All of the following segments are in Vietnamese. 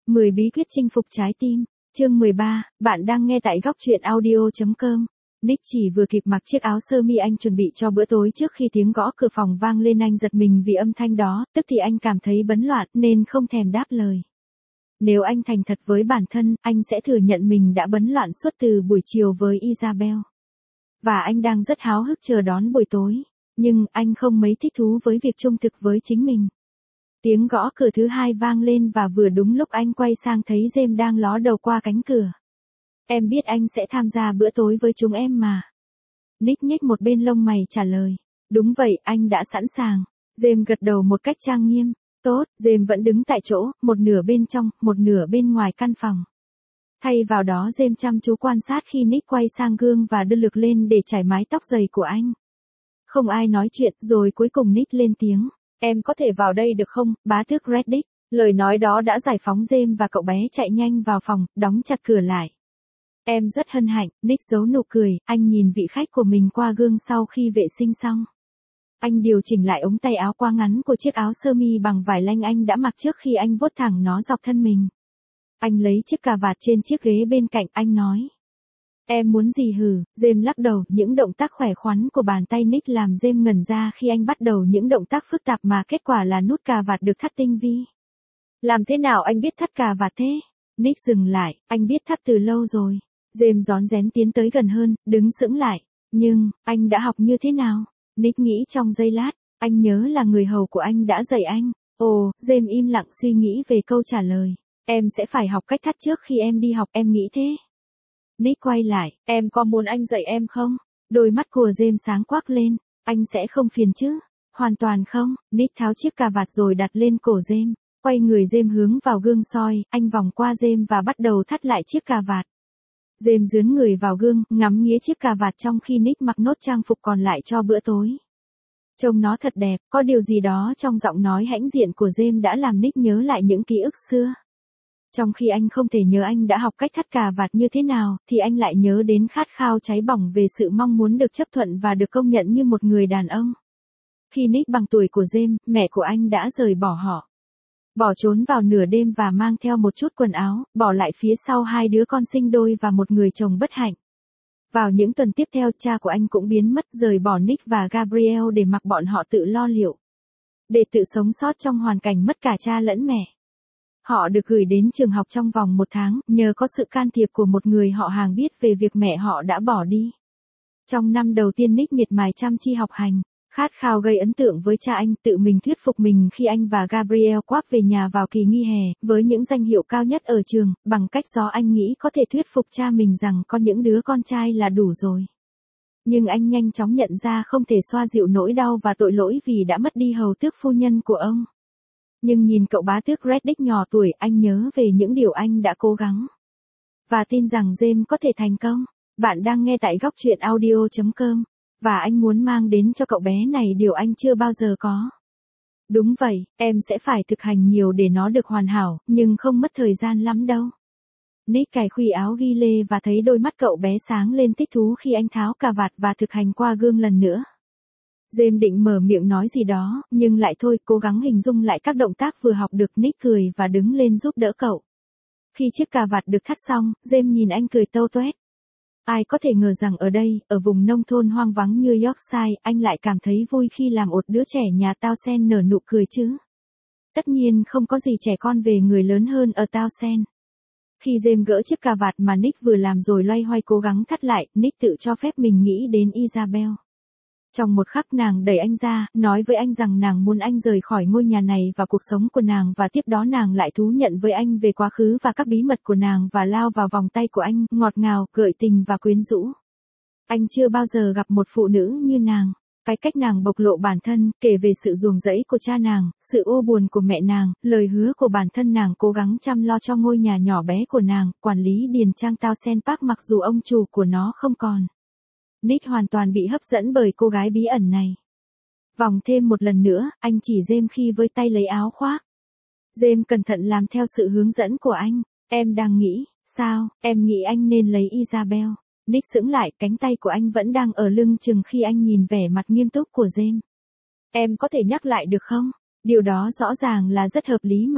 10 bí quyết chinh phục trái tim. Chương 13, bạn đang nghe tại góc truyện audio.com. Nick chỉ vừa kịp mặc chiếc áo sơ mi anh chuẩn bị cho bữa tối trước khi tiếng gõ cửa phòng vang lên, anh giật mình vì âm thanh đó, tức thì anh cảm thấy bấn loạn nên không thèm đáp lời. Nếu anh thành thật với bản thân, anh sẽ thừa nhận mình đã bấn loạn suốt từ buổi chiều với Isabel. Và anh đang rất háo hức chờ đón buổi tối, nhưng anh không mấy thích thú với việc trung thực với chính mình. Tiếng gõ cửa thứ hai vang lên và vừa đúng lúc anh quay sang thấy James đang ló đầu qua cánh cửa. Em biết anh sẽ tham gia bữa tối với chúng em mà. Nick nhếch một bên lông mày trả lời. Đúng vậy, anh đã sẵn sàng. James gật đầu một cách trang nghiêm. Tốt, James vẫn đứng tại chỗ, một nửa bên trong, một nửa bên ngoài căn phòng. Thay vào đó James chăm chú quan sát khi Nick quay sang gương và đưa lược lên để chải mái tóc dày của anh. Không ai nói chuyện, rồi cuối cùng Nick lên tiếng. Em có thể vào đây được không, bá tước Reddick? Lời nói đó đã giải phóng James và cậu bé chạy nhanh vào phòng, đóng chặt cửa lại. Em rất hân hạnh, Nick giấu nụ cười, anh nhìn vị khách của mình qua gương sau khi vệ sinh xong. Anh điều chỉnh lại ống tay áo quá ngắn của chiếc áo sơ mi bằng vải lanh anh đã mặc trước khi anh vuốt thẳng nó dọc thân mình. Anh lấy chiếc cà vạt trên chiếc ghế bên cạnh, anh nói. Em muốn gì hử? James lắc đầu, những động tác khỏe khoắn của bàn tay Nick làm James ngẩn ra khi anh bắt đầu những động tác phức tạp mà kết quả là nút cà vạt được thắt tinh vi. Làm thế nào anh biết thắt cà vạt thế? Nick dừng lại, anh biết thắt từ lâu rồi. James rón rén tiến tới gần hơn, đứng sững lại. Nhưng, anh đã học như thế nào? Nick nghĩ trong giây lát, anh nhớ là người hầu của anh đã dạy anh. Ồ, James im lặng suy nghĩ về câu trả lời. Em sẽ phải học cách thắt trước khi em đi học, em nghĩ thế. Nick quay lại, em có muốn anh dạy em không? Đôi mắt của James sáng quắc lên, anh sẽ không phiền chứ? Hoàn toàn không. Nick tháo chiếc cà vạt rồi đặt lên cổ James, quay người James hướng vào gương soi, anh vòng qua James và bắt đầu thắt lại chiếc cà vạt. James dướn người vào gương, ngắm nghía chiếc cà vạt trong khi Nick mặc nốt trang phục còn lại cho bữa tối. Trông nó thật đẹp, có điều gì đó trong giọng nói hãnh diện của James đã làm Nick nhớ lại những ký ức xưa. Trong khi anh không thể nhớ anh đã học cách thắt cà vạt như thế nào, thì anh lại nhớ đến khát khao cháy bỏng về sự mong muốn được chấp thuận và được công nhận như một người đàn ông. Khi Nick bằng tuổi của James, mẹ của anh đã rời bỏ họ. Bỏ trốn vào nửa đêm và mang theo một chút quần áo, bỏ lại phía sau hai đứa con sinh đôi và một người chồng bất hạnh. Vào những tuần tiếp theo, cha của anh cũng biến mất, rời bỏ Nick và Gabriel để mặc bọn họ tự lo liệu. Để tự sống sót trong hoàn cảnh mất cả cha lẫn mẹ. Họ được gửi đến trường học trong vòng 1 tháng, nhờ có sự can thiệp của một người họ hàng biết về việc mẹ họ đã bỏ đi. Trong năm đầu tiên Nick miệt mài chăm chỉ học hành, khát khao gây ấn tượng với cha anh, tự mình thuyết phục mình khi anh và Gabriel quáp về nhà vào kỳ nghỉ hè, với những danh hiệu cao nhất ở trường, bằng cách do anh nghĩ có thể thuyết phục cha mình rằng có những đứa con trai là đủ rồi. Nhưng anh nhanh chóng nhận ra không thể xoa dịu nỗi đau và tội lỗi vì đã mất đi hầu tước phu nhân của ông. Nhưng nhìn cậu bá tước Reddick nhỏ tuổi, anh nhớ về những điều anh đã cố gắng. Và tin rằng James có thể thành công. Bạn đang nghe tại góc truyện audio.com. Và anh muốn mang đến cho cậu bé này điều anh chưa bao giờ có. Đúng vậy, em sẽ phải thực hành nhiều để nó được hoàn hảo, nhưng không mất thời gian lắm đâu. Nick cài khuy áo ghi lê và thấy đôi mắt cậu bé sáng lên thích thú khi anh tháo cà vạt và thực hành qua gương lần nữa. James định mở miệng nói gì đó, nhưng lại thôi, cố gắng hình dung lại các động tác vừa học được. Nick cười và đứng lên giúp đỡ cậu. Khi chiếc cà vạt được thắt xong, James nhìn anh cười tâu toét. Ai có thể ngờ rằng ở đây, ở vùng nông thôn hoang vắng như Yorkshire, anh lại cảm thấy vui khi làm một đứa trẻ nhà Townsend nở nụ cười chứ. Tất nhiên không có gì trẻ con về người lớn hơn ở Townsend. Khi James gỡ chiếc cà vạt mà Nick vừa làm rồi loay hoay cố gắng thắt lại, Nick tự cho phép mình nghĩ đến Isabel. Trong một khắc nàng đẩy anh ra, nói với anh rằng nàng muốn anh rời khỏi ngôi nhà này và cuộc sống của nàng, và tiếp đó nàng lại thú nhận với anh về quá khứ và các bí mật của nàng và lao vào vòng tay của anh, ngọt ngào, gợi tình và quyến rũ. Anh chưa bao giờ gặp một phụ nữ như nàng. Cái cách nàng bộc lộ bản thân, kể về sự ruồng rẫy của cha nàng, sự u buồn của mẹ nàng, lời hứa của bản thân nàng cố gắng chăm lo cho ngôi nhà nhỏ bé của nàng, quản lý điền trang Townsend Park mặc dù ông chủ của nó không còn. Nick hoàn toàn bị hấp dẫn bởi cô gái bí ẩn này. Vòng thêm một lần nữa, anh chỉ James khi với tay lấy áo khoác. James cẩn thận làm theo sự hướng dẫn của anh. Em đang nghĩ, sao, em nghĩ anh nên lấy Isabel. Nick sững lại, cánh tay của anh vẫn đang ở lưng chừng khi anh nhìn vẻ mặt nghiêm túc của James. Em có thể nhắc lại được không? Điều đó rõ ràng là rất hợp lý mà.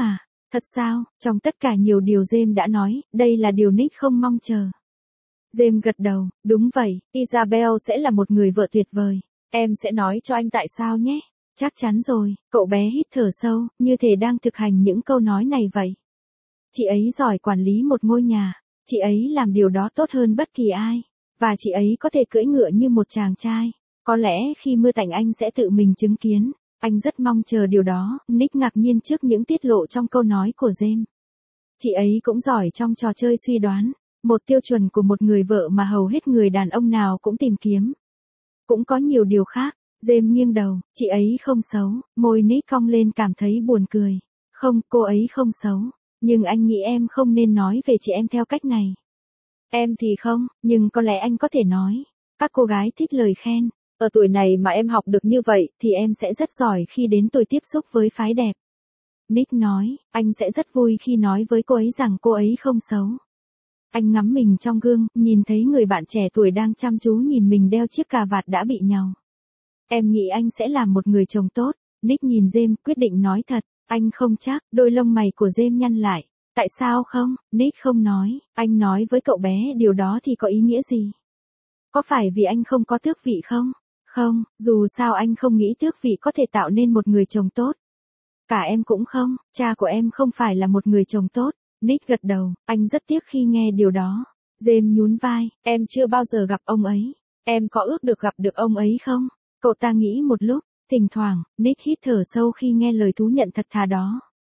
Thật sao? Trong tất cả nhiều điều James đã nói, đây là điều Nick không mong chờ. James gật đầu, đúng vậy, Isabel sẽ là một người vợ tuyệt vời. Em sẽ nói cho anh tại sao nhé. Chắc chắn rồi, cậu bé hít thở sâu, như thể đang thực hành những câu nói này vậy. Chị ấy giỏi quản lý một ngôi nhà, chị ấy làm điều đó tốt hơn bất kỳ ai. Và chị ấy có thể cưỡi ngựa như một chàng trai. Có lẽ khi mưa tạnh anh sẽ tự mình chứng kiến. Anh rất mong chờ điều đó. Nick ngạc nhiên trước những tiết lộ trong câu nói của James. Chị ấy cũng giỏi trong trò chơi suy đoán. Một tiêu chuẩn của một người vợ mà hầu hết người đàn ông nào cũng tìm kiếm. Cũng có nhiều điều khác. James nghiêng đầu, chị ấy không xấu. Môi Nick cong lên cảm thấy buồn cười. Không, cô ấy không xấu. Nhưng anh nghĩ em không nên nói về chị em theo cách này. Em thì không, nhưng có lẽ anh có thể nói. Các cô gái thích lời khen. Ở tuổi này mà em học được như vậy thì em sẽ rất giỏi khi đến tuổi tiếp xúc với phái đẹp. Nick nói, anh sẽ rất vui khi nói với cô ấy rằng cô ấy không xấu. Anh ngắm mình trong gương, nhìn thấy người bạn trẻ tuổi đang chăm chú nhìn mình đeo chiếc cà vạt đã bị nhàu. Em nghĩ anh sẽ làm một người chồng tốt. Nick nhìn James, quyết định nói thật. Anh không chắc, đôi lông mày của James nhăn lại. Tại sao không? Nick không nói. Anh nói với cậu bé điều đó thì có ý nghĩa gì? Có phải vì anh không có tước vị không? Không, dù sao anh không nghĩ tước vị có thể tạo nên một người chồng tốt. Cả em cũng không, cha của em không phải là một người chồng tốt. Nick gật đầu, anh rất tiếc khi nghe điều đó. James nhún vai, em chưa bao giờ gặp ông ấy. Em có ước được gặp được ông ấy không? Cậu ta nghĩ một lúc, thỉnh thoảng, Nick hít thở sâu khi nghe lời thú nhận thật thà đó.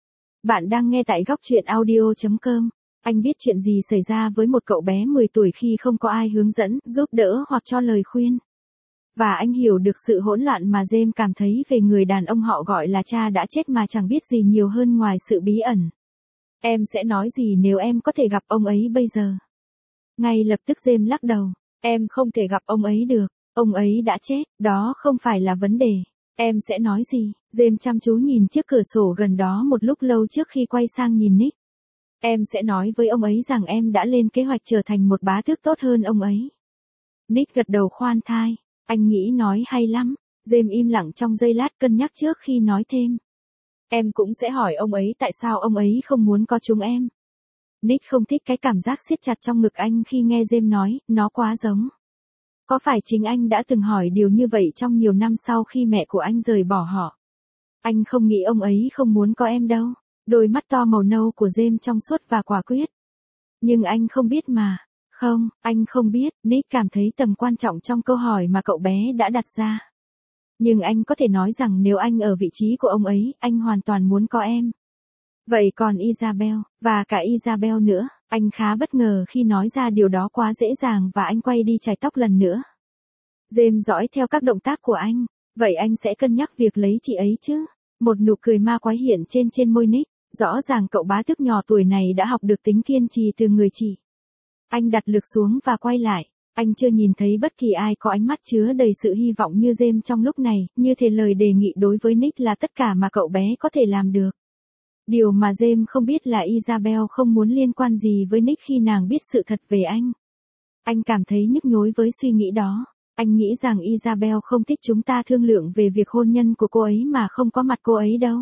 Bạn đang nghe tại góc truyện audio.com. Anh biết chuyện gì xảy ra với một cậu bé 10 tuổi khi không có ai hướng dẫn, giúp đỡ hoặc cho lời khuyên. Và anh hiểu được sự hỗn loạn mà James cảm thấy về người đàn ông họ gọi là cha đã chết mà chẳng biết gì nhiều hơn ngoài sự bí ẩn. Em sẽ nói gì nếu em có thể gặp ông ấy bây giờ? Ngay lập tức James lắc đầu. Em không thể gặp ông ấy được. Ông ấy đã chết, đó không phải là vấn đề. Em sẽ nói gì? James chăm chú nhìn chiếc cửa sổ gần đó một lúc lâu trước khi quay sang nhìn Nick. Em sẽ nói với ông ấy rằng em đã lên kế hoạch trở thành một bá tước tốt hơn ông ấy. Nick gật đầu khoan thai. Anh nghĩ nói hay lắm. James im lặng trong giây lát cân nhắc trước khi nói thêm. Em cũng sẽ hỏi ông ấy tại sao ông ấy không muốn có chúng em. Nick không thích cái cảm giác siết chặt trong ngực anh khi nghe James nói, nó quá giống. Có phải chính anh đã từng hỏi điều như vậy trong nhiều năm sau khi mẹ của anh rời bỏ họ? Anh không nghĩ ông ấy không muốn có em đâu. Đôi mắt to màu nâu của James trong suốt và quả quyết. Nhưng anh không biết mà. Không, anh không biết. Nick cảm thấy tầm quan trọng trong câu hỏi mà cậu bé đã đặt ra. Nhưng anh có thể nói rằng nếu anh ở vị trí của ông ấy, anh hoàn toàn muốn có em. Vậy còn Isabel, và cả Isabel nữa, anh khá bất ngờ khi nói ra điều đó quá dễ dàng và anh quay đi chải tóc lần nữa. James dõi theo các động tác của anh. Vậy anh sẽ cân nhắc việc lấy chị ấy chứ? Một nụ cười ma quái hiện trên môi Nick. Rõ ràng cậu bá tước nhỏ tuổi này đã học được tính kiên trì từ người chị. Anh đặt lược xuống và quay lại. Anh chưa nhìn thấy bất kỳ ai có ánh mắt chứa đầy sự hy vọng như James trong lúc này, như thể lời đề nghị đối với Nick là tất cả mà cậu bé có thể làm được. Điều mà James không biết là Isabel không muốn liên quan gì với Nick khi nàng biết sự thật về anh. Anh cảm thấy nhức nhối với suy nghĩ đó. Anh nghĩ rằng Isabel không thích chúng ta thương lượng về việc hôn nhân của cô ấy mà không có mặt cô ấy đâu.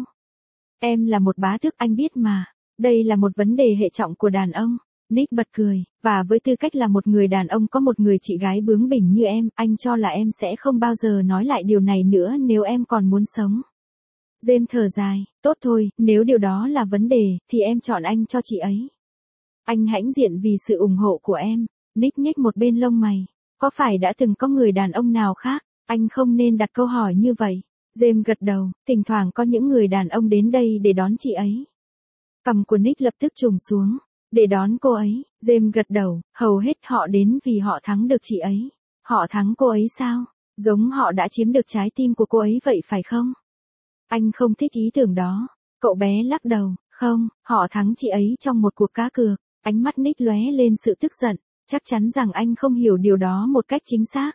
Em là một bá tước anh biết mà. Đây là một vấn đề hệ trọng của đàn ông. Nick bật cười, và với tư cách là một người đàn ông có một người chị gái bướng bỉnh như em, anh cho là em sẽ không bao giờ nói lại điều này nữa nếu em còn muốn sống. James thở dài, tốt thôi, nếu điều đó là vấn đề, thì em chọn anh cho chị ấy. Anh hãnh diện vì sự ủng hộ của em. Nick nhếch một bên lông mày. Có phải đã từng có người đàn ông nào khác? Anh không nên đặt câu hỏi như vậy. James gật đầu, thỉnh thoảng có những người đàn ông đến đây để đón chị ấy. Cằm của Nick lập tức trùng xuống. Để đón cô ấy, James gật đầu, hầu hết họ đến vì họ thắng được chị ấy. Họ thắng cô ấy sao? Giống họ đã chiếm được trái tim của cô ấy vậy phải không? Anh không thích ý tưởng đó. Cậu bé lắc đầu, không, họ thắng chị ấy trong một cuộc cá cược. Ánh mắt Nick lóe lên sự tức giận, chắc chắn rằng anh không hiểu điều đó một cách chính xác.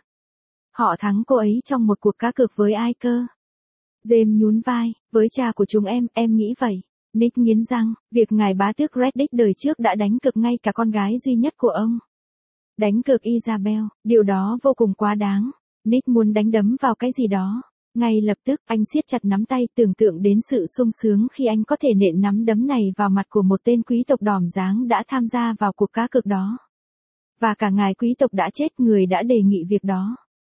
Họ thắng cô ấy trong một cuộc cá cược với ai cơ? James nhún vai, với cha của chúng em nghĩ vậy. Nick nghiến răng, việc ngài bá tước Reddick đời trước đã đánh cược ngay cả con gái duy nhất của ông. Đánh cược Isabel, điều đó vô cùng quá đáng. Nick muốn đánh đấm vào cái gì đó. Ngay lập tức, anh siết chặt nắm tay tưởng tượng đến sự sung sướng khi anh có thể nện nắm đấm này vào mặt của một tên quý tộc đỏm dáng đã tham gia vào cuộc cá cược đó. Và cả ngài quý tộc đã chết, người đã đề nghị việc đó.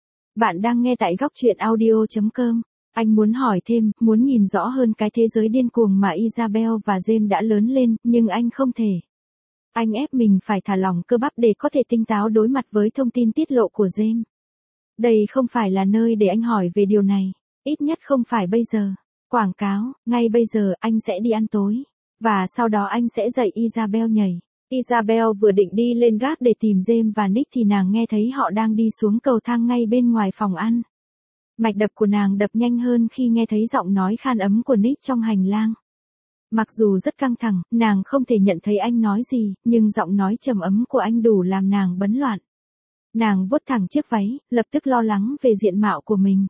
Bạn đang nghe tại góc truyện audio.com. Anh muốn hỏi thêm, muốn nhìn rõ hơn cái thế giới điên cuồng mà Isabel và James đã lớn lên, nhưng anh không thể. Anh ép mình phải thả lỏng cơ bắp để có thể tinh táo đối mặt với thông tin tiết lộ của James. Đây không phải là nơi để anh hỏi về điều này, ít nhất không phải bây giờ. Quảng cáo, ngay bây giờ anh sẽ đi ăn tối. Và sau đó anh sẽ dạy Isabel nhảy. Isabel vừa định đi lên gác để tìm James và Nick thì nàng nghe thấy họ đang đi xuống cầu thang ngay bên ngoài phòng ăn. Mạch đập của nàng đập nhanh hơn khi nghe thấy giọng nói khan ấm của Nick trong hành lang. Mặc dù rất căng thẳng, nàng không thể nhận thấy anh nói gì, nhưng giọng nói trầm ấm của anh đủ làm nàng bấn loạn. Nàng vuốt thẳng chiếc váy, lập tức lo lắng về diện mạo của mình.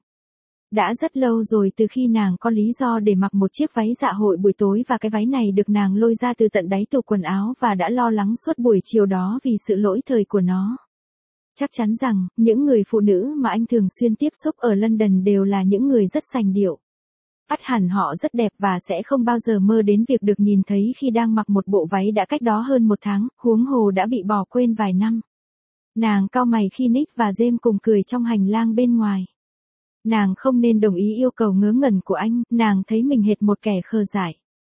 Đã rất lâu rồi từ khi nàng có lý do để mặc một chiếc váy dạ hội buổi tối và cái váy này được nàng lôi ra từ tận đáy tủ quần áo và đã lo lắng suốt buổi chiều đó vì sự lỗi thời của nó. Chắc chắn rằng, những người phụ nữ mà anh thường xuyên tiếp xúc ở London đều là những người rất sành điệu. Ắt hẳn họ rất đẹp và sẽ không bao giờ mơ đến việc được nhìn thấy khi đang mặc một bộ váy đã cách đó hơn 1 tháng, huống hồ đã bị bỏ quên vài năm. Nàng cau mày khi Nick và James cùng cười trong hành lang bên ngoài. Nàng không nên đồng ý yêu cầu ngớ ngẩn của anh, nàng thấy mình hệt một kẻ khờ dại.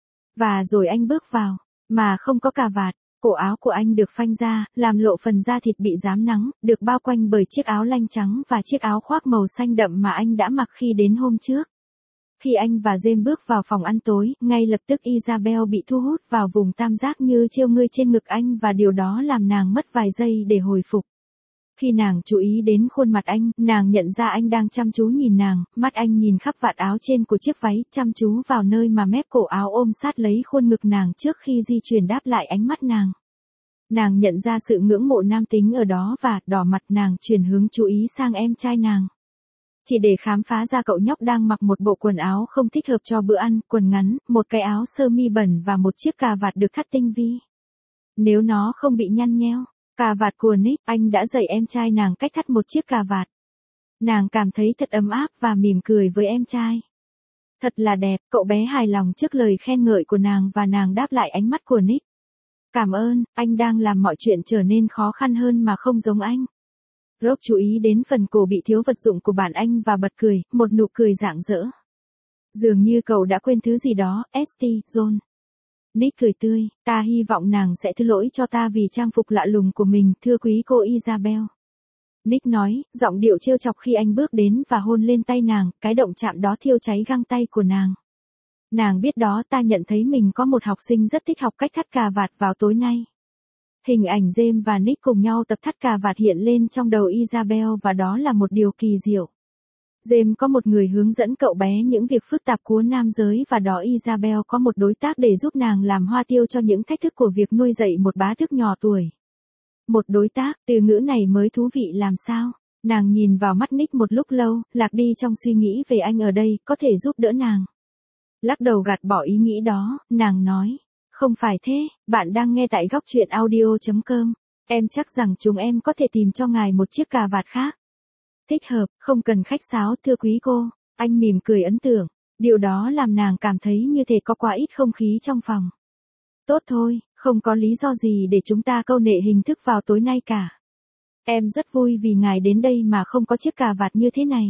Và rồi anh bước vào, mà không có cà vạt, cổ áo của anh được phanh ra, làm lộ phần da thịt bị rám nắng, được bao quanh bởi chiếc áo lanh trắng và chiếc áo khoác màu xanh đậm mà anh đã mặc khi đến hôm trước. Khi anh và James bước vào phòng ăn tối, ngay lập tức Isabel bị thu hút vào vùng tam giác như trêu ngươi trên ngực anh và điều đó làm nàng mất vài giây để hồi phục. Khi nàng chú ý đến khuôn mặt anh, nàng nhận ra anh đang chăm chú nhìn nàng, mắt anh nhìn khắp vạt áo trên của chiếc váy, chăm chú vào nơi mà mép cổ áo ôm sát lấy khuôn ngực nàng trước khi di chuyển đáp lại ánh mắt nàng. Nàng nhận ra sự ngưỡng mộ nam tính ở đó và, đỏ mặt, nàng chuyển hướng chú ý sang em trai nàng. Chỉ để khám phá ra cậu nhóc đang mặc một bộ quần áo không thích hợp cho bữa ăn, quần ngắn, một cái áo sơ mi bẩn và một chiếc cà vạt được thắt tinh vi. Nếu nó không bị nhăn nheo, cà vạt của Nick, anh đã dạy em trai nàng cách thắt một chiếc cà vạt. Nàng cảm thấy thật ấm áp và mỉm cười với em trai. Thật là đẹp, cậu bé hài lòng trước lời khen ngợi của nàng và nàng đáp lại ánh mắt của Nick. Cảm ơn, anh đang làm mọi chuyện trở nên khó khăn hơn mà không giống anh. Rob chú ý đến phần cổ bị thiếu vật dụng của bạn anh và bật cười, một nụ cười rạng rỡ. Dường như cậu đã quên thứ gì đó, St. John. Nick cười tươi, ta hy vọng nàng sẽ thứ lỗi cho ta vì trang phục lạ lùng của mình, thưa quý cô Isabel. Nick nói, giọng điệu trêu chọc khi anh bước đến và hôn lên tay nàng, cái động chạm đó thiêu cháy găng tay của nàng. Nàng biết đó, ta nhận thấy mình có một học sinh rất thích học cách thắt cà vạt vào tối nay. Hình ảnh James và Nick cùng nhau tập thắt cà vạt hiện lên trong đầu Isabel và đó là một điều kỳ diệu. James có một người hướng dẫn cậu bé những việc phức tạp của nam giới và đó Isabel có một đối tác để giúp nàng làm hoa tiêu cho những thách thức của việc nuôi dạy một bá tước nhỏ tuổi. Một đối tác, từ ngữ này mới thú vị làm sao? Nàng nhìn vào mắt Nick một lúc lâu, lạc đi trong suy nghĩ về anh ở đây, có thể giúp đỡ nàng. Lắc đầu gạt bỏ ý nghĩ đó, nàng nói. Không phải thế, bạn đang nghe tại góc truyện audio.com. Em chắc rằng chúng em có thể tìm cho ngài một chiếc cà vạt khác. Thích hợp, không cần khách sáo thưa quý cô. Anh mỉm cười ấn tượng. Điều đó làm nàng cảm thấy như thể có quá ít không khí trong phòng. Tốt thôi, không có lý do gì để chúng ta câu nệ hình thức vào tối nay cả. Em rất vui vì ngài đến đây mà không có chiếc cà vạt như thế này.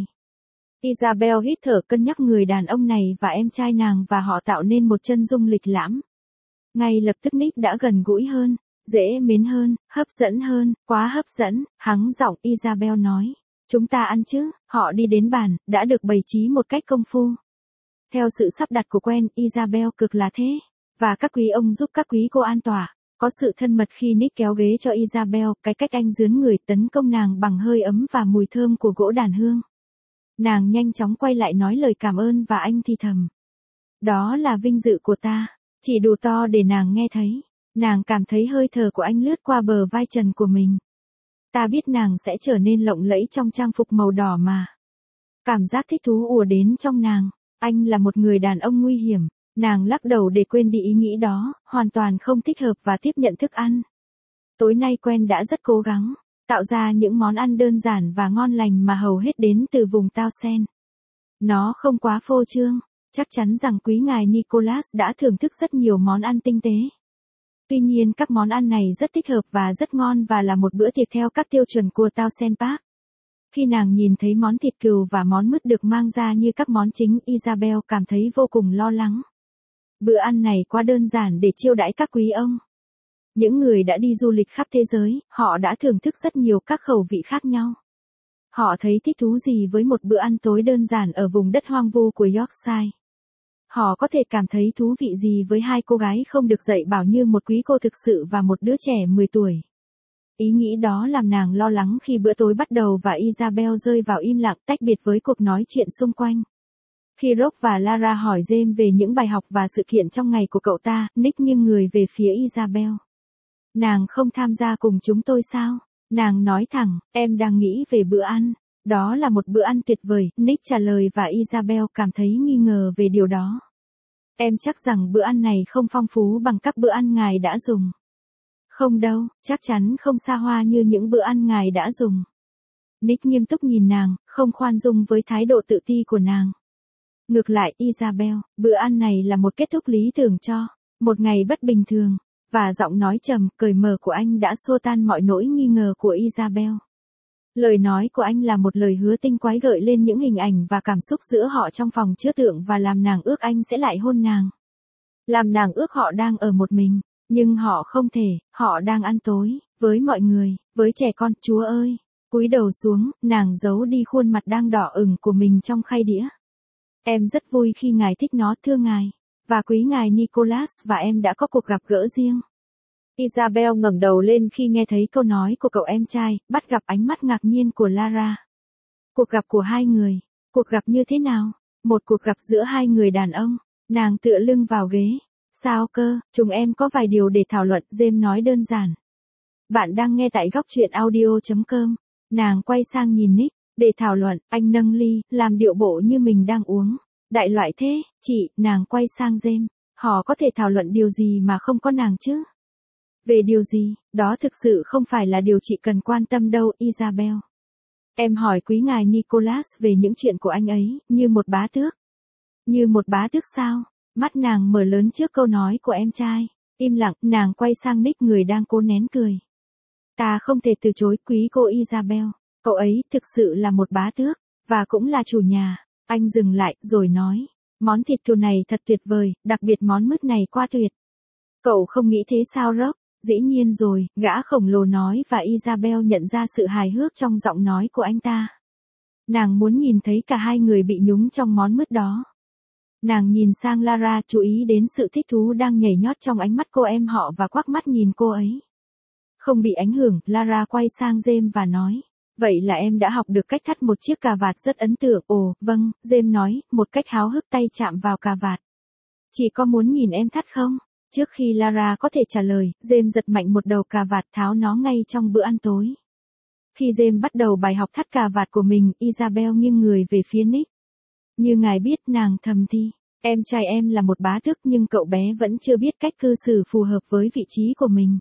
Isabel hít thở cân nhắc người đàn ông này và em trai nàng và họ tạo nên một chân dung lịch lãm. Ngay lập tức Nick đã gần gũi hơn, dễ mến hơn, hấp dẫn hơn, quá hấp dẫn, hắng giọng Isabel nói. Chúng ta ăn chứ, họ đi đến bàn, đã được bày trí một cách công phu. Theo sự sắp đặt của quen, Isabel cực là thế, và các quý ông giúp các quý cô an tỏa. Có sự thân mật khi Nick kéo ghế cho Isabel, cái cách anh dướn người tấn công nàng bằng hơi ấm và mùi thơm của gỗ đàn hương. Nàng nhanh chóng quay lại nói lời cảm ơn và anh thì thầm. Đó là vinh dự của ta, chỉ đủ to để nàng nghe thấy. Nàng cảm thấy hơi thở của anh lướt qua bờ vai trần của mình. Ta biết nàng sẽ trở nên lộng lẫy trong trang phục màu đỏ mà. Cảm giác thích thú ùa đến trong nàng. Anh là một người đàn ông nguy hiểm. Nàng lắc đầu để quên đi ý nghĩ đó, hoàn toàn không thích hợp và tiếp nhận thức ăn. Tối nay Quen đã rất cố gắng, tạo ra những món ăn đơn giản và ngon lành mà hầu hết đến từ vùng Townsend. Nó không quá phô trương, chắc chắn rằng quý ngài Nicholas đã thưởng thức rất nhiều món ăn tinh tế. Tuy nhiên các món ăn này rất thích hợp và rất ngon và là một bữa tiệc theo các tiêu chuẩn của Townsend Park. Khi nàng nhìn thấy món thịt cừu và món mứt được mang ra như các món chính, Isabel cảm thấy vô cùng lo lắng. Bữa ăn này quá đơn giản để chiêu đãi các quý ông. Những người đã đi du lịch khắp thế giới, họ đã thưởng thức rất nhiều các khẩu vị khác nhau. Họ thấy thích thú gì với một bữa ăn tối đơn giản ở vùng đất hoang vu của Yorkshire? Họ có thể cảm thấy thú vị gì với hai cô gái không được dạy bảo như một quý cô thực sự và một đứa trẻ 10 tuổi? Ý nghĩ đó làm nàng lo lắng khi bữa tối bắt đầu và Isabel rơi vào im lặng tách biệt với cuộc nói chuyện xung quanh. Khi Rob và Lara hỏi James về những bài học và sự kiện trong ngày của cậu ta, Nick nghiêng người về phía Isabel. Nàng không tham gia cùng chúng tôi sao? Nàng nói thẳng, em đang nghĩ về bữa ăn. Đó là một bữa ăn tuyệt vời, Nick trả lời và Isabel cảm thấy nghi ngờ về điều đó. Em chắc rằng bữa ăn này không phong phú bằng các bữa ăn ngài đã dùng. Không đâu, chắc chắn không xa hoa như những bữa ăn ngài đã dùng. Nick nghiêm túc nhìn nàng, không khoan dung với thái độ tự ti của nàng. Ngược lại Isabel, bữa ăn này là một kết thúc lý tưởng cho một ngày bất bình thường, và giọng nói trầm, cởi mở của anh đã xua tan mọi nỗi nghi ngờ của Isabel. Lời nói của anh là một lời hứa tinh quái gợi lên những hình ảnh và cảm xúc giữa họ trong phòng chứa tượng và làm nàng ước anh sẽ lại hôn nàng. Làm nàng ước họ đang ở một mình, nhưng họ không thể, họ đang ăn tối, với mọi người, với trẻ con, Chúa ơi. Cúi đầu xuống, nàng giấu đi khuôn mặt đang đỏ ửng của mình trong khay đĩa. Em rất vui khi ngài thích nó, thưa ngài. Và quý ngài Nicholas và em đã có cuộc gặp gỡ riêng. Isabel ngẩng đầu lên khi nghe thấy câu nói của cậu em trai, bắt gặp ánh mắt ngạc nhiên của Lara. Cuộc gặp của hai người. Cuộc gặp như thế nào? Một cuộc gặp giữa hai người đàn ông. Nàng tựa lưng vào ghế. Sao cơ, chúng em có vài điều để thảo luận, James nói đơn giản. Bạn đang nghe tại góc truyện audio.com. Nàng quay sang nhìn Nick. Để thảo luận, anh nâng ly, làm điệu bộ như mình đang uống. Đại loại thế, chị, nàng quay sang James. Họ có thể thảo luận điều gì mà không có nàng chứ? Về điều gì, đó thực sự không phải là điều chị cần quan tâm đâu, Isabel. Em hỏi quý ngài Nicholas về những chuyện của anh ấy, như một bá tước. Như một bá tước sao? Mắt nàng mở lớn trước câu nói của em trai. Im lặng, nàng quay sang Nick người đang cố nén cười. Ta không thể từ chối quý cô Isabel. Cậu ấy thực sự là một bá tước, và cũng là chủ nhà. Anh dừng lại, rồi nói. Món thịt cừu này thật tuyệt vời, đặc biệt món mứt này quá tuyệt. Cậu không nghĩ thế sao Rob? Dĩ nhiên rồi, gã khổng lồ nói và Isabel nhận ra sự hài hước trong giọng nói của anh ta. Nàng muốn nhìn thấy cả hai người bị nhúng trong món mứt đó. Nàng nhìn sang Lara, chú ý đến sự thích thú đang nhảy nhót trong ánh mắt cô em họ và quắc mắt nhìn cô ấy. Không bị ảnh hưởng, Lara quay sang James và nói. Vậy là em đã học được cách thắt một chiếc cà vạt rất ấn tượng. Ồ, vâng, James nói, một cách háo hức tay chạm vào cà vạt. Chị có muốn nhìn em thắt không? Trước khi Lara có thể trả lời, James giật mạnh một đầu cà vạt tháo nó ngay trong bữa ăn tối. Khi James bắt đầu bài học thắt cà vạt của mình, Isabel nghiêng người về phía Nick. Như ngài biết, nàng thầm thì, em trai em là một bá tước nhưng cậu bé vẫn chưa biết cách cư xử phù hợp với vị trí của mình.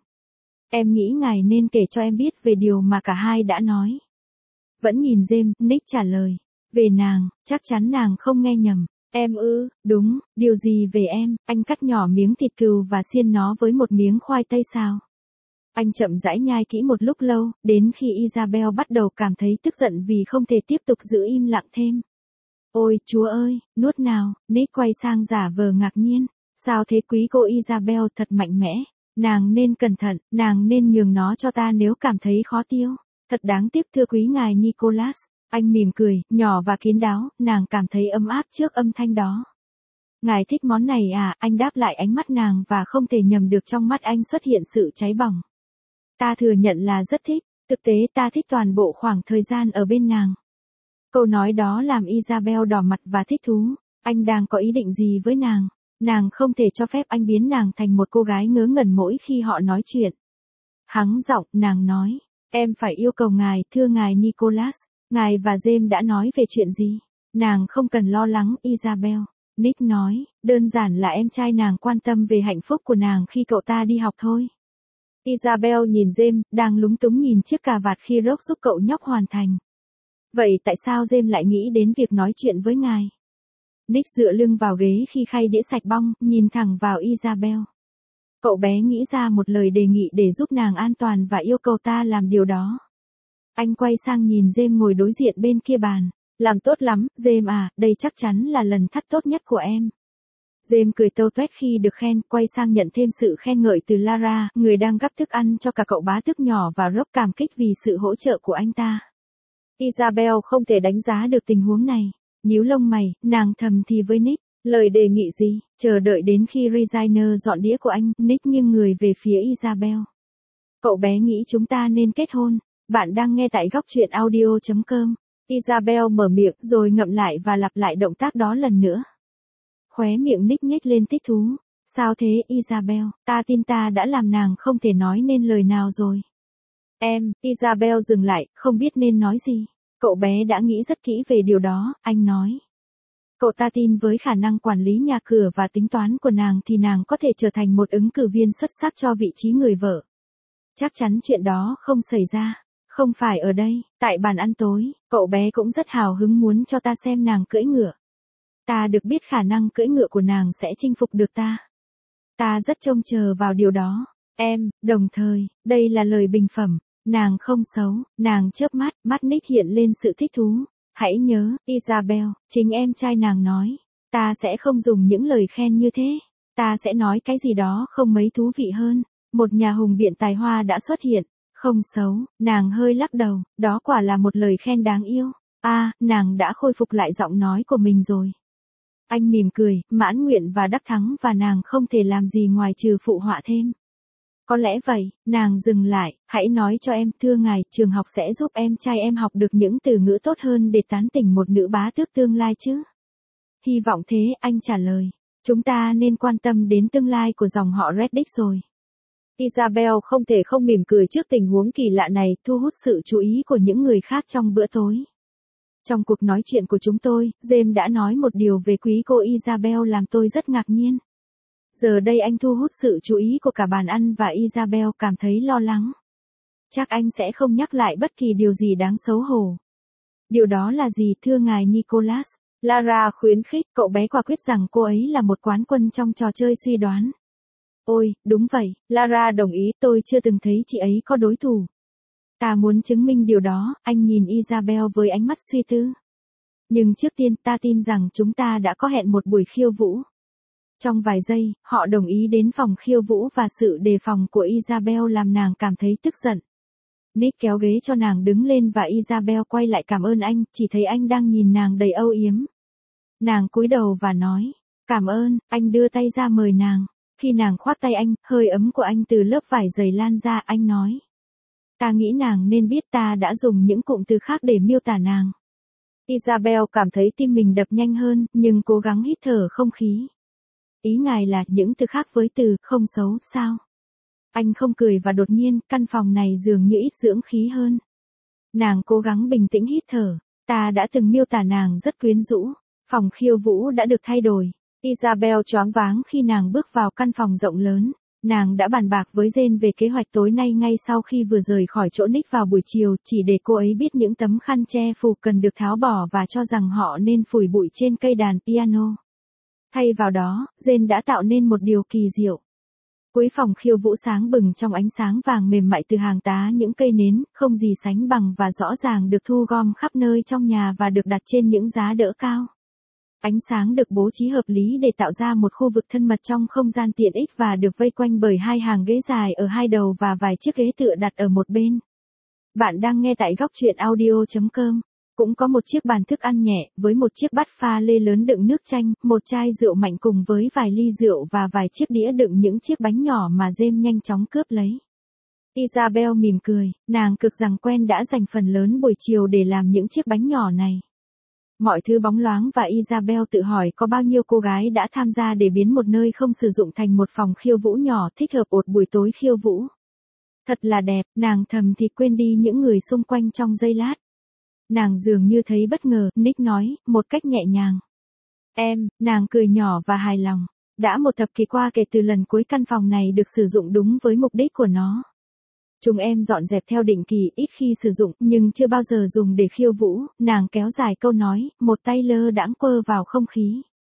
Em nghĩ ngài nên kể cho em biết về điều mà cả hai đã nói. Vẫn nhìn James, Nick trả lời. Về nàng, chắc chắn nàng không nghe nhầm. Em ư, đúng, điều gì về em? Anh cắt nhỏ miếng thịt cừu và xiên nó với một miếng khoai tây xào. Anh chậm rãi nhai kỹ một lúc lâu, đến khi Isabel bắt đầu cảm thấy tức giận vì không thể tiếp tục giữ im lặng thêm. Ôi, Chúa ơi, nuốt nào, Nick quay sang giả vờ ngạc nhiên. Sao thế quý cô Isabel thật mạnh mẽ. Nàng nên cẩn thận, nàng nên nhường nó cho ta nếu cảm thấy khó tiêu. Thật đáng tiếc thưa quý ngài Nicholas. Anh mỉm cười, nhỏ và kín đáo, nàng cảm thấy ấm áp trước âm thanh đó. Ngài thích món này à, anh đáp lại ánh mắt nàng và không thể nhầm được trong mắt anh xuất hiện sự cháy bỏng. Ta thừa nhận là rất thích, thực tế ta thích toàn bộ khoảng thời gian ở bên nàng. Câu nói đó làm Isabel đỏ mặt và thích thú, anh đang có ý định gì với nàng? Nàng không thể cho phép anh biến nàng thành một cô gái ngớ ngẩn mỗi khi họ nói chuyện. Hắng giọng, nàng nói, em phải yêu cầu ngài, thưa ngài Nicholas. Ngài và James đã nói về chuyện gì? Nàng không cần lo lắng, Isabel. Nick nói, đơn giản là em trai nàng quan tâm về hạnh phúc của nàng khi cậu ta đi học thôi. Isabel nhìn James, đang lúng túng nhìn chiếc cà vạt khi Rock giúp cậu nhóc hoàn thành. Vậy tại sao James lại nghĩ đến việc nói chuyện với ngài? Nick dựa lưng vào ghế khi khay đĩa sạch bong, nhìn thẳng vào Isabel. Cậu bé nghĩ ra một lời đề nghị để giúp nàng an toàn và yêu cầu ta làm điều đó. Anh quay sang nhìn James ngồi đối diện bên kia bàn. Làm tốt lắm, James à, đây chắc chắn là lần thắt tốt nhất của em. James cười tâu tuét khi được khen, quay sang nhận thêm sự khen ngợi từ Lara, người đang gắp thức ăn cho cả cậu bá tước nhỏ và Rob cảm kích vì sự hỗ trợ của anh ta. Isabel không thể đánh giá được tình huống này. Nhíu lông mày, nàng thầm thì với Nick, lời đề nghị gì, chờ đợi đến khi Regina dọn đĩa của anh, Nick nghiêng người về phía Isabel. Cậu bé nghĩ chúng ta nên kết hôn, bạn đang nghe tại góc truyện audio.com. Isabel mở miệng rồi ngậm lại và lặp lại động tác đó lần nữa. Khóe miệng Nick nhếch lên thích thú. Sao thế Isabel, ta tin ta đã làm nàng không thể nói nên lời nào rồi. Isabel dừng lại, không biết nên nói gì. Cậu bé đã nghĩ rất kỹ về điều đó, anh nói. Cậu ta tin với khả năng quản lý nhà cửa và tính toán của nàng thì nàng có thể trở thành một ứng cử viên xuất sắc cho vị trí người vợ. Chắc chắn chuyện đó không xảy ra. Không phải ở đây, tại bàn ăn tối, cậu bé cũng rất hào hứng muốn cho ta xem nàng cưỡi ngựa. Ta được biết khả năng cưỡi ngựa của nàng sẽ chinh phục được ta. Ta rất trông chờ vào điều đó. Đồng thời, đây là lời bình phẩm. Nàng không xấu, nàng chớp mắt, mắt Nick hiện lên sự thích thú. Hãy nhớ, Isabel, chính em trai nàng nói. Ta sẽ không dùng những lời khen như thế. Ta sẽ nói cái gì đó không mấy thú vị hơn. Một nhà hùng biện tài hoa đã xuất hiện. Không xấu, nàng hơi lắc đầu, đó quả là một lời khen đáng yêu. Nàng đã khôi phục lại giọng nói của mình rồi. Anh mỉm cười, mãn nguyện và đắc thắng và nàng không thể làm gì ngoài trừ phụ họa thêm. Có lẽ vậy, nàng dừng lại, hãy nói cho em, thưa ngài, trường học sẽ giúp em trai em học được những từ ngữ tốt hơn để tán tỉnh một nữ bá tước tương lai chứ. Hy vọng thế, anh trả lời. Chúng ta nên quan tâm đến tương lai của dòng họ Reddick rồi. Isabel không thể không mỉm cười trước tình huống kỳ lạ này, thu hút sự chú ý của những người khác trong bữa tối. Trong cuộc nói chuyện của chúng tôi, James đã nói một điều về quý cô Isabel làm tôi rất ngạc nhiên. Giờ đây anh thu hút sự chú ý của cả bàn ăn và Isabel cảm thấy lo lắng. Chắc anh sẽ không nhắc lại bất kỳ điều gì đáng xấu hổ. Điều đó là gì thưa ngài Nicholas? Lara khuyến khích, cậu bé quả quyết rằng cô ấy là một quán quân trong trò chơi suy đoán. Ôi, đúng vậy, Lara đồng ý, tôi chưa từng thấy chị ấy có đối thủ. Ta muốn chứng minh điều đó, anh nhìn Isabel với ánh mắt suy tư. Nhưng trước tiên ta tin rằng chúng ta đã có hẹn một buổi khiêu vũ. Trong vài giây, họ đồng ý đến phòng khiêu vũ và sự đề phòng của Isabel làm nàng cảm thấy tức giận. Nick kéo ghế cho nàng đứng lên và Isabel quay lại cảm ơn anh, chỉ thấy anh đang nhìn nàng đầy âu yếm. Nàng cúi đầu và nói, cảm ơn, anh đưa tay ra mời nàng. Khi nàng khoác tay anh, hơi ấm của anh từ lớp vải dày lan ra, anh nói. Ta nghĩ nàng nên biết ta đã dùng những cụm từ khác để miêu tả nàng. Isabel cảm thấy tim mình đập nhanh hơn, nhưng cố gắng hít thở không khí. Ý ngài là những từ khác với từ không xấu, sao? Anh không cười và đột nhiên, căn phòng này dường như ít dưỡng khí hơn. Nàng cố gắng bình tĩnh hít thở. Ta đã từng miêu tả nàng rất quyến rũ. Phòng khiêu vũ đã được thay đổi. Isabel choáng váng khi nàng bước vào căn phòng rộng lớn. Nàng đã bàn bạc với Jane về kế hoạch tối nay ngay sau khi vừa rời khỏi chỗ Nick vào buổi chiều, chỉ để cô ấy biết những tấm khăn che phủ cần được tháo bỏ và cho rằng họ nên phủi bụi trên cây đàn piano. Thay vào đó, Jane đã tạo nên một điều kỳ diệu. Cuối phòng khiêu vũ sáng bừng trong ánh sáng vàng mềm mại từ hàng tá những cây nến, không gì sánh bằng và rõ ràng được thu gom khắp nơi trong nhà và được đặt trên những giá đỡ cao. Ánh sáng được bố trí hợp lý để tạo ra một khu vực thân mật trong không gian tiện ích và được vây quanh bởi hai hàng ghế dài ở hai đầu và vài chiếc ghế tựa đặt ở một bên. Bạn đang nghe tại góc truyện audio.com. Cũng có một chiếc bàn thức ăn nhẹ, với một chiếc bát pha lê lớn đựng nước chanh, một chai rượu mạnh cùng với vài ly rượu và vài chiếc đĩa đựng những chiếc bánh nhỏ mà James nhanh chóng cướp lấy. Isabel mỉm cười, nàng cực rằng quen đã dành phần lớn buổi chiều để làm những chiếc bánh nhỏ này. Mọi thứ bóng loáng và Isabel tự hỏi có bao nhiêu cô gái đã tham gia để biến một nơi không sử dụng thành một phòng khiêu vũ nhỏ thích hợp một buổi tối khiêu vũ. Thật là đẹp, nàng thầm thì quên đi những người xung quanh trong giây lát. Nàng dường như thấy bất ngờ, Nick nói, một cách nhẹ nhàng. Nàng cười nhỏ và hài lòng. Đã một thập kỷ qua kể từ lần cuối căn phòng này được sử dụng đúng với mục đích của nó. Chúng em dọn dẹp theo định kỳ, ít khi sử dụng, nhưng chưa bao giờ dùng để khiêu vũ, nàng kéo dài câu nói, một tay lơ đãng quơ vào không khí.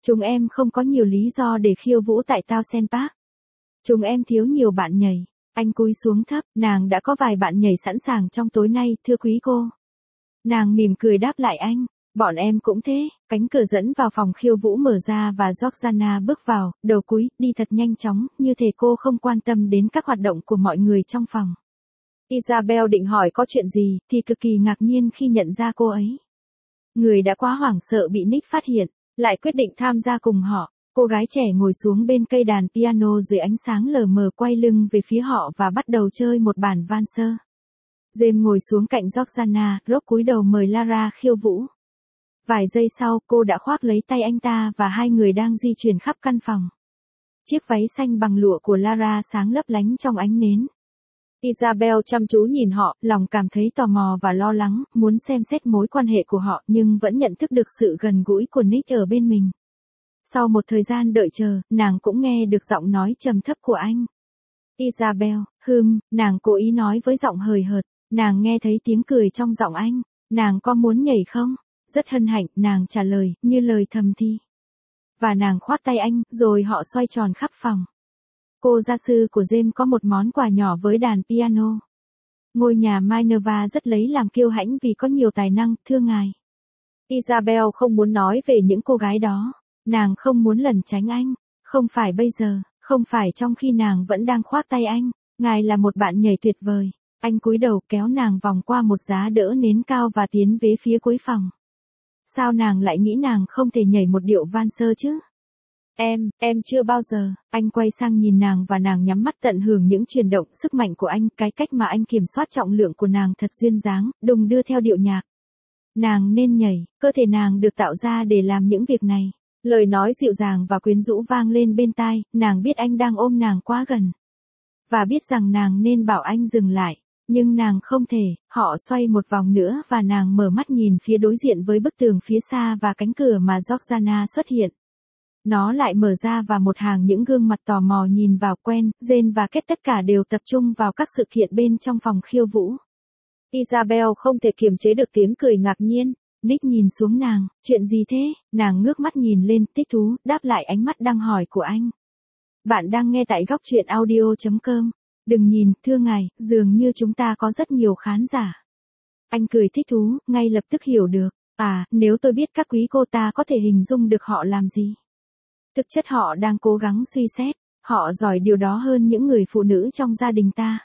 Chúng em không có nhiều lý do để khiêu vũ tại Townsend Park. Chúng em thiếu nhiều bạn nhảy. Anh cúi xuống thấp, nàng đã có vài bạn nhảy sẵn sàng trong tối nay, thưa quý cô. Nàng mỉm cười đáp lại anh. Bọn em cũng thế. Cánh cửa dẫn vào phòng khiêu vũ mở ra và Georgiana bước vào, đầu cúi, đi thật nhanh chóng, như thể cô không quan tâm đến các hoạt động của mọi người trong phòng. Isabel định hỏi có chuyện gì, thì cực kỳ ngạc nhiên khi nhận ra cô ấy. Người đã quá hoảng sợ bị Nick phát hiện, lại quyết định tham gia cùng họ. Cô gái trẻ ngồi xuống bên cây đàn piano dưới ánh sáng lờ mờ, quay lưng về phía họ và bắt đầu chơi một bản valser. James ngồi xuống cạnh Georgiana, Rob cúi đầu mời Lara khiêu vũ. Vài giây sau, cô đã khoác lấy tay anh ta và hai người đang di chuyển khắp căn phòng. Chiếc váy xanh bằng lụa của Lara sáng lấp lánh trong ánh nến. Isabel chăm chú nhìn họ, lòng cảm thấy tò mò và lo lắng, muốn xem xét mối quan hệ của họ nhưng vẫn nhận thức được sự gần gũi của Nick ở bên mình. Sau một thời gian đợi chờ, nàng cũng nghe được giọng nói trầm thấp của anh. Isabel, nàng cố ý nói với giọng hời hợt. Nàng nghe thấy tiếng cười trong giọng anh. Nàng có muốn nhảy không? Rất hân hạnh, nàng trả lời, như lời thầm thì. Và nàng khoát tay anh, rồi họ xoay tròn khắp phòng. Cô gia sư của James có một món quà nhỏ với đàn piano. Ngôi nhà Minerva rất lấy làm kiêu hãnh vì có nhiều tài năng, thưa ngài. Isabel không muốn nói về những cô gái đó. Nàng không muốn lẩn tránh anh. Không phải bây giờ, không phải trong khi nàng vẫn đang khoác tay anh. Ngài là một bạn nhảy tuyệt vời. Anh cúi đầu kéo nàng vòng qua một giá đỡ nến cao và tiến về phía cuối phòng. Sao nàng lại nghĩ nàng không thể nhảy một điệu valser chứ? Em chưa bao giờ. Anh quay sang nhìn nàng và nàng nhắm mắt tận hưởng những chuyển động sức mạnh của anh, cái cách mà anh kiểm soát trọng lượng của nàng thật duyên dáng, đung đưa theo điệu nhạc. Nàng nên nhảy, cơ thể nàng được tạo ra để làm những việc này. Lời nói dịu dàng và quyến rũ vang lên bên tai, nàng biết anh đang ôm nàng quá gần. Và biết rằng nàng nên bảo anh dừng lại. Nhưng nàng không thể, họ xoay một vòng nữa và nàng mở mắt nhìn phía đối diện với bức tường phía xa và cánh cửa mà Georgiana xuất hiện. Nó lại mở ra và một hàng những gương mặt tò mò nhìn vào. Quen, Jane và Kate tất cả đều tập trung vào các sự kiện bên trong phòng khiêu vũ. Isabel không thể kiềm chế được tiếng cười ngạc nhiên. Nick nhìn xuống nàng, chuyện gì thế? Nàng ngước mắt nhìn lên, thích thú, đáp lại ánh mắt đang hỏi của anh. Bạn đang nghe tại góc truyện audio.com. Đừng nhìn, thưa ngài, dường như chúng ta có rất nhiều khán giả. Anh cười thích thú, ngay lập tức hiểu được. Nếu tôi biết các quý cô ta có thể hình dung được họ làm gì. Thực chất họ đang cố gắng suy xét, họ giỏi điều đó hơn những người phụ nữ trong gia đình ta.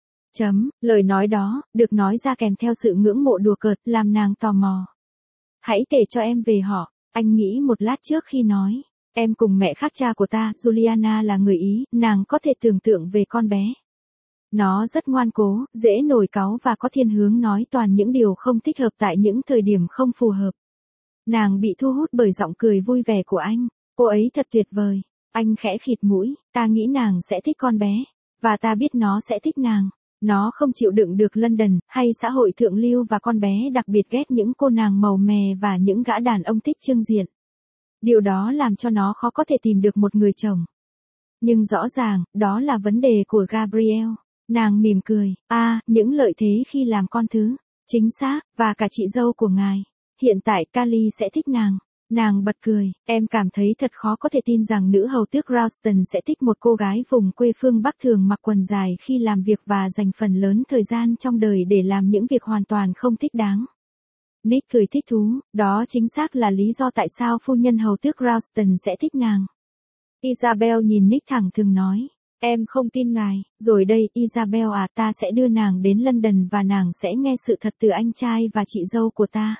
Lời nói đó, được nói ra kèm theo sự ngưỡng mộ đùa cợt, làm nàng tò mò. Hãy kể cho em về họ, anh nghĩ một lát trước khi nói. Em cùng mẹ khác cha của ta, Juliana là người Ý, nàng có thể tưởng tượng về con bé. Nó rất ngoan cố, dễ nổi cáu và có thiên hướng nói toàn những điều không thích hợp tại những thời điểm không phù hợp. Nàng bị thu hút bởi giọng cười vui vẻ của anh. Cô ấy thật tuyệt vời. Anh khẽ khịt mũi, ta nghĩ nàng sẽ thích con bé. Và ta biết nó sẽ thích nàng. Nó không chịu đựng được London, hay xã hội thượng lưu và con bé đặc biệt ghét những cô nàng màu mè và những gã đàn ông thích trưng diện. Điều đó làm cho nó khó có thể tìm được một người chồng. Nhưng rõ ràng, đó là vấn đề của Gabriel. Nàng mỉm cười, những lợi thế khi làm con thứ. Chính xác, và cả chị dâu của ngài. Hiện tại Kali sẽ thích nàng. Nàng bật cười, em cảm thấy thật khó có thể tin rằng nữ hầu tước Ralston sẽ thích một cô gái vùng quê phương Bắc thường mặc quần dài khi làm việc và dành phần lớn thời gian trong đời để làm những việc hoàn toàn không thích đáng. Nick cười thích thú, đó chính xác là lý do tại sao phu nhân hầu tước Ralston sẽ thích nàng. Isabel nhìn Nick thẳng thừng nói, em không tin ngài, rồi đây Isabel ta sẽ đưa nàng đến London và nàng sẽ nghe sự thật từ anh trai và chị dâu của ta.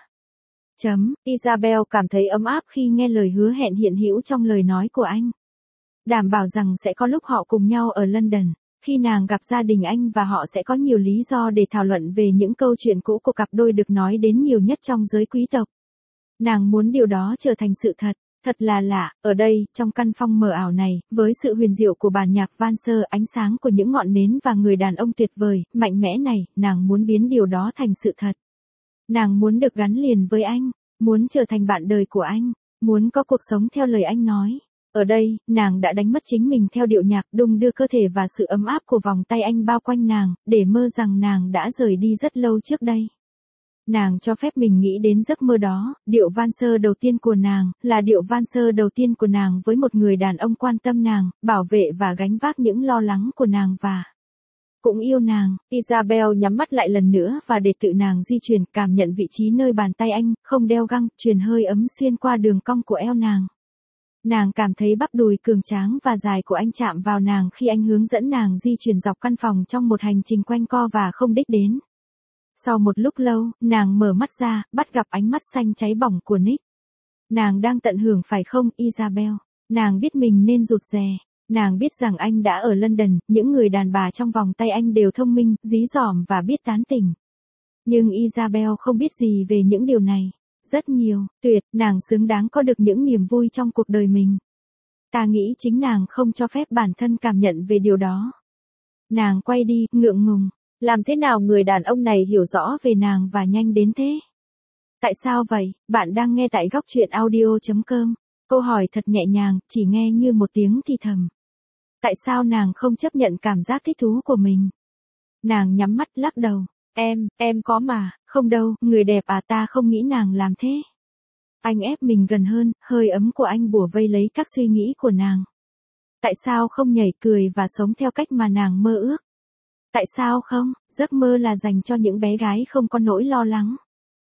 Isabel cảm thấy ấm áp khi nghe lời hứa hẹn hiện hữu trong lời nói của anh. Đảm bảo rằng sẽ có lúc họ cùng nhau ở London, khi nàng gặp gia đình anh và họ sẽ có nhiều lý do để thảo luận về những câu chuyện cũ của cặp đôi được nói đến nhiều nhất trong giới quý tộc. Nàng muốn điều đó trở thành sự thật. Thật là lạ, ở đây, trong căn phòng mờ ảo này, với sự huyền diệu của bản nhạc valser, ánh sáng của những ngọn nến và người đàn ông tuyệt vời, mạnh mẽ này, nàng muốn biến điều đó thành sự thật. Nàng muốn được gắn liền với anh, muốn trở thành bạn đời của anh, muốn có cuộc sống theo lời anh nói. Ở đây, nàng đã đánh mất chính mình theo điệu nhạc, đung đưa cơ thể và sự ấm áp của vòng tay anh bao quanh nàng, để mơ rằng nàng đã rời đi rất lâu trước đây. Nàng cho phép mình nghĩ đến giấc mơ đó, điệu valser đầu tiên của nàng, là điệu valser đầu tiên của nàng với một người đàn ông quan tâm nàng, bảo vệ và gánh vác những lo lắng của nàng và cũng yêu nàng. Isabel nhắm mắt lại lần nữa và để tự nàng di chuyển, cảm nhận vị trí nơi bàn tay anh, không đeo găng, truyền hơi ấm xuyên qua đường cong của eo nàng. Nàng cảm thấy bắp đùi cường tráng và dài của anh chạm vào nàng khi anh hướng dẫn nàng di chuyển dọc căn phòng trong một hành trình quanh co và không đích đến. Sau một lúc lâu, nàng mở mắt ra, bắt gặp ánh mắt xanh cháy bỏng của Nick. Nàng đang tận hưởng phải không, Isabel? Nàng biết mình nên rụt rè. Nàng biết rằng anh đã ở London, những người đàn bà trong vòng tay anh đều thông minh, dí dỏm và biết tán tỉnh. Nhưng Isabel không biết gì về những điều này. Rất nhiều, tuyệt, nàng xứng đáng có được những niềm vui trong cuộc đời mình. Ta nghĩ chính nàng không cho phép bản thân cảm nhận về điều đó. Nàng quay đi, ngượng ngùng. Làm thế nào người đàn ông này hiểu rõ về nàng và nhanh đến thế? Tại sao vậy? Bạn đang nghe tại góc truyện audio.com. Câu hỏi thật nhẹ nhàng, chỉ nghe như một tiếng thì thầm. Tại sao nàng không chấp nhận cảm giác thích thú của mình? Nàng nhắm mắt lắc đầu. Em có mà, không đâu, người đẹp à, ta không nghĩ nàng làm thế. Anh ép mình gần hơn, hơi ấm của anh bủa vây lấy các suy nghĩ của nàng. Tại sao không nhảy cười và sống theo cách mà nàng mơ ước? Tại sao không, giấc mơ là dành cho những bé gái không có nỗi lo lắng.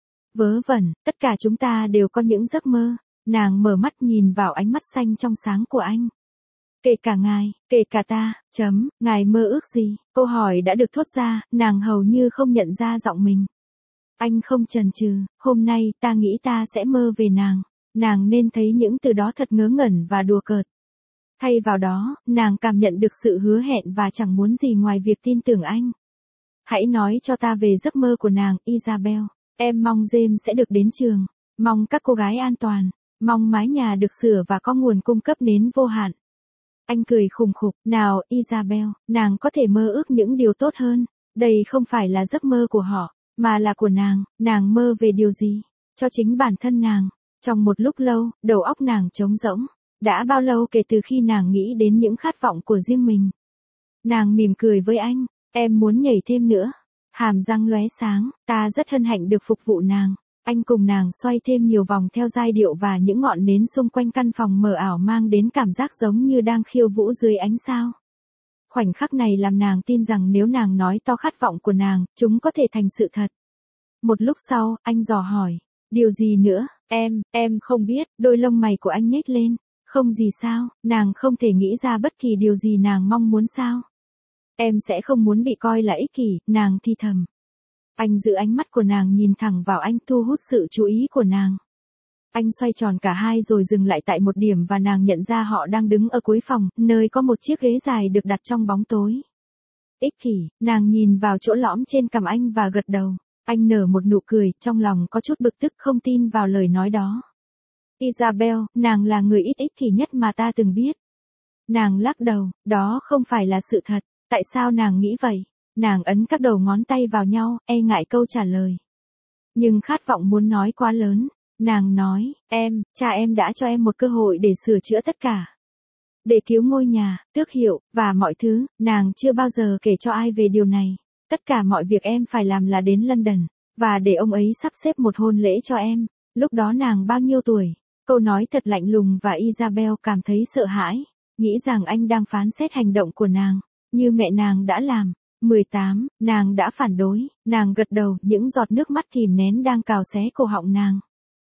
Vớ vẩn, tất cả chúng ta đều có những giấc mơ. Nàng mở mắt nhìn vào ánh mắt xanh trong sáng của anh. Kể cả ngài, kể cả ta, ngài mơ ước gì? Câu hỏi đã được thốt ra, nàng hầu như không nhận ra giọng mình. Anh không chần chừ, hôm nay ta nghĩ ta sẽ mơ về nàng. Nàng nên thấy những từ đó thật ngớ ngẩn và đùa cợt. Thay vào đó, nàng cảm nhận được sự hứa hẹn và chẳng muốn gì ngoài việc tin tưởng anh. Hãy nói cho ta về giấc mơ của nàng, Isabel. Em mong James sẽ được đến trường. Mong các cô gái an toàn. Mong mái nhà được sửa và có nguồn cung cấp nến vô hạn. Anh cười khùng khục. Nào, Isabel, nàng có thể mơ ước những điều tốt hơn. Đây không phải là giấc mơ của họ, mà là của nàng. Nàng mơ về điều gì? Cho chính bản thân nàng. Trong một lúc lâu, đầu óc nàng trống rỗng. Đã bao lâu kể từ khi nàng nghĩ đến những khát vọng của riêng mình? Nàng mỉm cười với anh. Em muốn nhảy thêm nữa. Hàm răng lóe sáng. Ta rất hân hạnh được phục vụ nàng. Anh cùng nàng xoay thêm nhiều vòng theo giai điệu và những ngọn nến xung quanh căn phòng mờ ảo mang đến cảm giác giống như đang khiêu vũ dưới ánh sao. Khoảnh khắc này làm nàng tin rằng nếu nàng nói to khát vọng của nàng, chúng có thể thành sự thật. Một lúc sau, anh dò hỏi. Điều gì nữa? Em không biết. Đôi lông mày của anh nhếch lên. Không gì sao, nàng không thể nghĩ ra bất kỳ điều gì nàng mong muốn sao. Em sẽ không muốn bị coi là ích kỷ, nàng thì thầm. Anh giữ ánh mắt của nàng nhìn thẳng vào anh, thu hút sự chú ý của nàng. Anh xoay tròn cả hai rồi dừng lại tại một điểm và nàng nhận ra họ đang đứng ở cuối phòng, nơi có một chiếc ghế dài được đặt trong bóng tối. Ích kỷ, nàng nhìn vào chỗ lõm trên cằm anh và gật đầu. Anh nở một nụ cười, trong lòng có chút bực tức không tin vào lời nói đó. Isabel, nàng là người ít ích kỷ nhất mà ta từng biết. Nàng lắc đầu, đó không phải là sự thật. Tại sao nàng nghĩ vậy? Nàng ấn các đầu ngón tay vào nhau, e ngại câu trả lời. Nhưng khát vọng muốn nói quá lớn. Nàng nói, cha em đã cho em một cơ hội để sửa chữa tất cả. Để cứu ngôi nhà, tước hiệu, và mọi thứ, nàng chưa bao giờ kể cho ai về điều này. Tất cả mọi việc em phải làm là đến London, và để ông ấy sắp xếp một hôn lễ cho em. Lúc đó nàng bao nhiêu tuổi? Câu nói thật lạnh lùng và Isabel cảm thấy sợ hãi, nghĩ rằng anh đang phán xét hành động của nàng, như mẹ nàng đã làm. 18, nàng đã phản đối, nàng gật đầu, những giọt nước mắt kìm nén đang cào xé cổ họng nàng.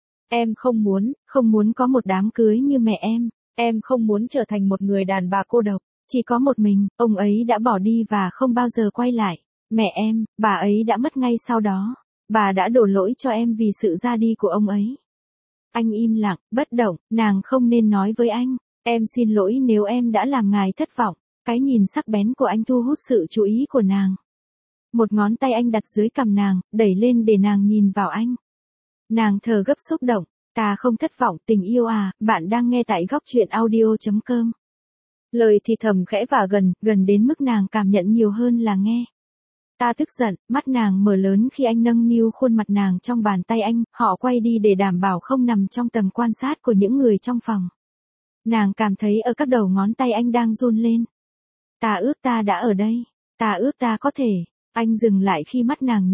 Em không muốn có một đám cưới như mẹ em không muốn trở thành một người đàn bà cô độc, chỉ có một mình, ông ấy đã bỏ đi và không bao giờ quay lại. Mẹ em, bà ấy đã mất ngay sau đó, bà đã đổ lỗi cho em vì sự ra đi của ông ấy. Anh im lặng, bất động, nàng không nên nói với anh, em xin lỗi nếu em đã làm ngài thất vọng. Cái nhìn sắc bén của anh thu hút sự chú ý của nàng. Một ngón tay anh đặt dưới cằm nàng, đẩy lên để nàng nhìn vào anh. Nàng thở gấp xúc động, ta không thất vọng tình yêu à, bạn đang nghe tại góc truyện audio.com. Lời thì thầm khẽ và gần đến mức nàng cảm nhận nhiều hơn là nghe. Ta tức giận, mắt nàng mở lớn khi anh nâng niu khuôn mặt nàng trong bàn tay anh, họ quay đi để đảm bảo không nằm trong tầm quan sát của những người trong phòng. Nàng cảm thấy ở các đầu ngón tay anh đang run lên. Ta ước ta đã ở đây, ta ước ta có thể. Anh dừng lại khi mắt nàng nhắm,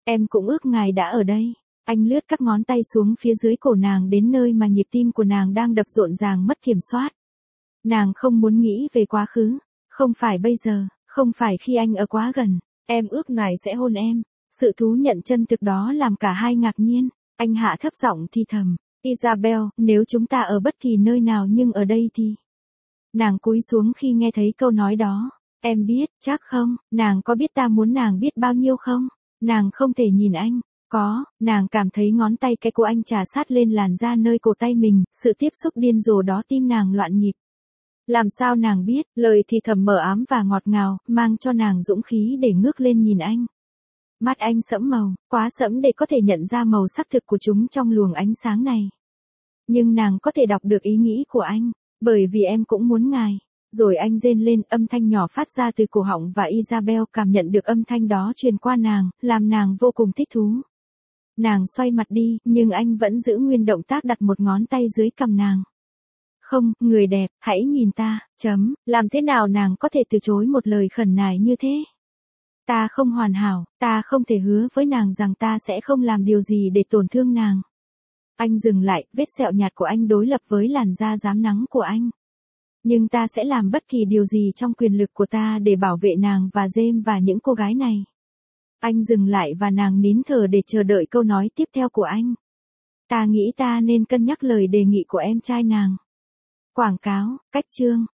Em cũng ước ngài đã ở đây. Anh lướt các ngón tay xuống phía dưới cổ nàng đến nơi mà nhịp tim của nàng đang đập rộn ràng mất kiểm soát. Nàng không muốn nghĩ về quá khứ. Không phải bây giờ, không phải khi anh ở quá gần. Em ước ngài sẽ hôn em. Sự thú nhận chân thực đó làm cả hai ngạc nhiên. Anh hạ thấp giọng thì thầm. Isabel, nếu chúng ta ở bất kỳ nơi nào nhưng ở đây thì... Nàng cúi xuống khi nghe thấy câu nói đó. Em biết, chắc không, nàng có biết ta muốn nàng biết bao nhiêu không? Nàng không thể nhìn anh. Có, nàng cảm thấy ngón tay cái của anh chà sát lên làn da nơi cổ tay mình, sự tiếp xúc điên rồ đó tim nàng loạn nhịp. Làm sao nàng biết, lời thì thầm mờ ám và ngọt ngào, mang cho nàng dũng khí để ngước lên nhìn anh. Mắt anh sẫm màu, quá sẫm để có thể nhận ra màu sắc thực của chúng trong luồng ánh sáng này. Nhưng nàng có thể đọc được ý nghĩ của anh, bởi vì em cũng muốn ngài. Rồi anh rên lên, âm thanh nhỏ phát ra từ cổ họng và Isabel cảm nhận được âm thanh đó truyền qua nàng, làm nàng vô cùng thích thú. Nàng xoay mặt đi, nhưng anh vẫn giữ nguyên động tác đặt một ngón tay dưới cằm nàng. Không, người đẹp, hãy nhìn ta, làm thế nào nàng có thể từ chối một lời khẩn nài như thế? Ta không hoàn hảo, ta không thể hứa với nàng rằng ta sẽ không làm điều gì để tổn thương nàng. Anh dừng lại, vết sẹo nhạt của anh đối lập với làn da rám nắng của anh. Nhưng ta sẽ làm bất kỳ điều gì trong quyền lực của ta để bảo vệ nàng và James và những cô gái này. Anh dừng lại và nàng nín thở để chờ đợi câu nói tiếp theo của anh. Ta nghĩ ta nên cân nhắc lời đề nghị của em trai nàng. Quảng cáo, cách chương.